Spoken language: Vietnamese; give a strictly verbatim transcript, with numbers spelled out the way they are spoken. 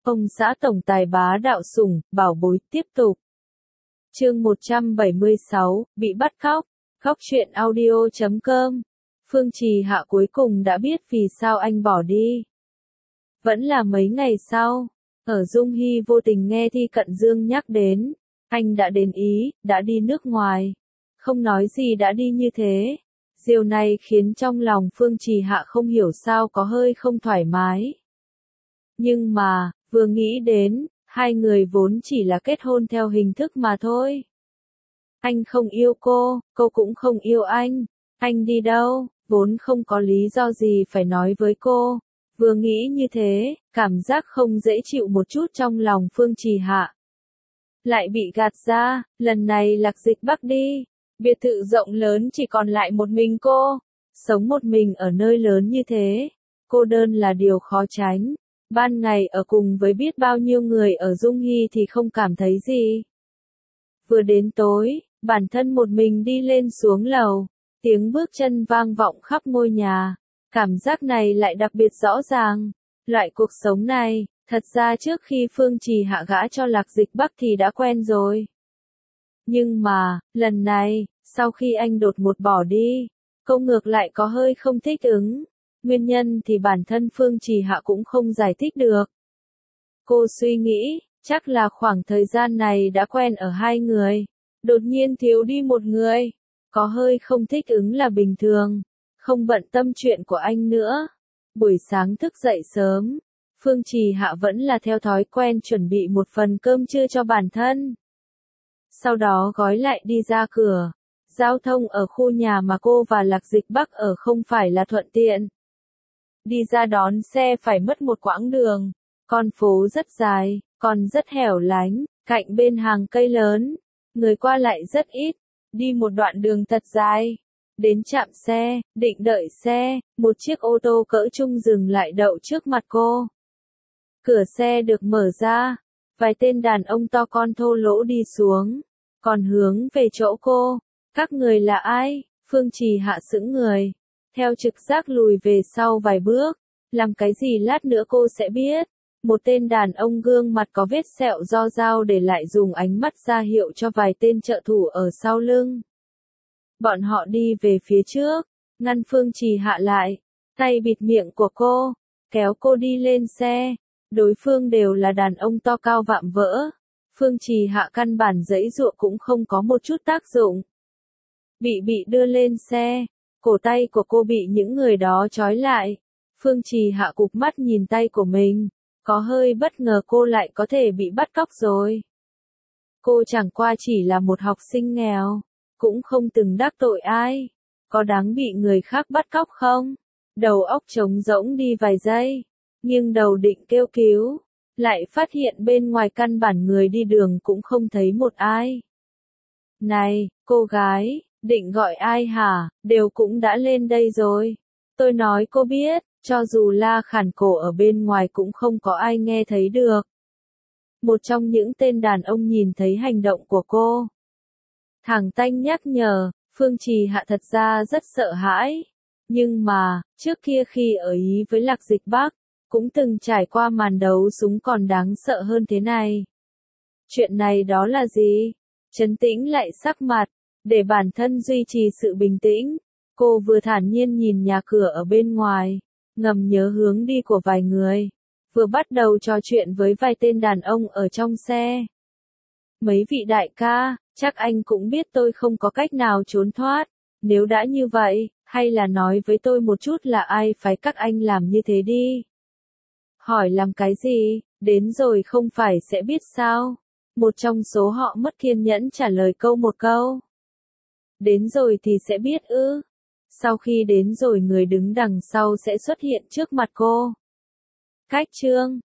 Ông xã tổng tài bá đạo sủng, bảo bối tiếp tục. Chương một trăm bảy mươi sáu, bị bắt cóc. Khóc chuyện audio chấm com. Phương Trì Hạ cuối cùng đã biết vì sao anh bỏ đi. Vẫn là mấy ngày sau, ở Dung Hy vô tình nghe Thi Cận Dương nhắc đến, anh đã đến Ý, đã đi nước ngoài. Không nói gì đã đi như thế. Điều này khiến trong lòng Phương Trì Hạ không hiểu sao có hơi không thoải mái. Nhưng mà, vừa nghĩ đến, hai người vốn chỉ là kết hôn theo hình thức mà thôi. Anh không yêu cô, cô cũng không yêu anh. Anh đi đâu, vốn không có lý do gì phải nói với cô. Vừa nghĩ như thế, cảm giác không dễ chịu một chút trong lòng Phương Trì Hạ. Lại bị gạt ra, lần này Lạc Dịch Bắc đi. Biệt thự rộng lớn chỉ còn lại một mình cô. Sống một mình ở nơi lớn như thế, cô đơn là điều khó tránh. Ban ngày ở cùng với biết bao nhiêu người ở Dung Hy thì không cảm thấy gì. Vừa đến tối, bản thân một mình đi lên xuống lầu, tiếng bước chân vang vọng khắp ngôi nhà. Cảm giác này lại đặc biệt rõ ràng. Loại cuộc sống này, thật ra trước khi Phương Trì Hạ gã cho Lạc Dịch Bắc thì đã quen rồi. Nhưng mà, lần này, sau khi anh đột ngột bỏ đi, cô ngược lại có hơi không thích ứng. Nguyên nhân thì bản thân Phương Trì Hạ cũng không giải thích được. Cô suy nghĩ, chắc là khoảng thời gian này đã quen ở hai người. Đột nhiên thiếu đi một người. Có hơi không thích ứng là bình thường. Không bận tâm chuyện của anh nữa. Buổi sáng thức dậy sớm, Phương Trì Hạ vẫn là theo thói quen chuẩn bị một phần cơm trưa cho bản thân. Sau đó gói lại đi ra cửa. Giao thông ở khu nhà mà cô và Lạc Dịch Bắc ở không phải là thuận tiện. Đi ra đón xe phải mất một quãng đường. Con phố rất dài, còn rất hẻo lánh, cạnh bên hàng cây lớn. Người qua lại rất ít. Đi một đoạn đường thật dài. Đến trạm xe, định đợi xe, một chiếc ô tô cỡ trung dừng lại đậu trước mặt cô. Cửa xe được mở ra. Vài tên đàn ông to con thô lỗ đi xuống. Còn hướng về chỗ cô. Các người là ai? Phương Trì Hạ sững người. Theo trực giác lùi về sau vài bước. Làm cái gì lát nữa cô sẽ biết. Một tên đàn ông gương mặt có vết sẹo do dao để lại dùng ánh mắt ra hiệu cho vài tên trợ thủ ở sau lưng. Bọn họ đi về phía trước, ngăn Phương Trì Hạ lại, tay bịt miệng của cô, kéo cô đi lên xe. Đối phương đều là đàn ông to cao vạm vỡ. Phương Trì Hạ căn bản giãy giụa cũng không có một chút tác dụng. Bị bị đưa lên xe, cổ tay của cô bị những người đó trói lại. Phương Trì Hạ cụp mắt nhìn tay của mình, có hơi bất ngờ cô lại có thể bị bắt cóc rồi. Cô chẳng qua chỉ là một học sinh nghèo, cũng không từng đắc tội ai. Có đáng bị người khác bắt cóc không? Đầu óc trống rỗng đi vài giây, nhưng đầu định kêu cứu, lại phát hiện bên ngoài căn bản người đi đường cũng không thấy một ai. Này, cô gái, định gọi ai hả? Đều cũng đã lên đây rồi. Tôi nói cô biết, cho dù la khản cổ ở bên ngoài cũng không có ai nghe thấy được. Một trong những tên đàn ông nhìn thấy hành động của cô. Thẳng tanh nhắc nhở, Phương Trì Hạ thật ra rất sợ hãi. Nhưng mà, trước kia khi ở Ý với Lạc Dịch Bắc, cũng từng trải qua màn đấu súng còn đáng sợ hơn thế này. Chuyện này đó là gì? Trấn tĩnh lại sắc mặt, để bản thân duy trì sự bình tĩnh. Cô vừa thản nhiên nhìn nhà cửa ở bên ngoài, ngầm nhớ hướng đi của vài người. Vừa bắt đầu trò chuyện với vài tên đàn ông ở trong xe. Mấy vị đại ca, chắc anh cũng biết tôi không có cách nào trốn thoát. Nếu đã như vậy, hay là nói với tôi một chút là ai phải các anh làm như thế đi. Hỏi làm cái gì, đến rồi không phải sẽ biết sao. Một trong số họ mất kiên nhẫn trả lời câu một câu. Đến rồi thì sẽ biết ư. Sau khi đến rồi người đứng đằng sau sẽ xuất hiện trước mặt cô. Cách chương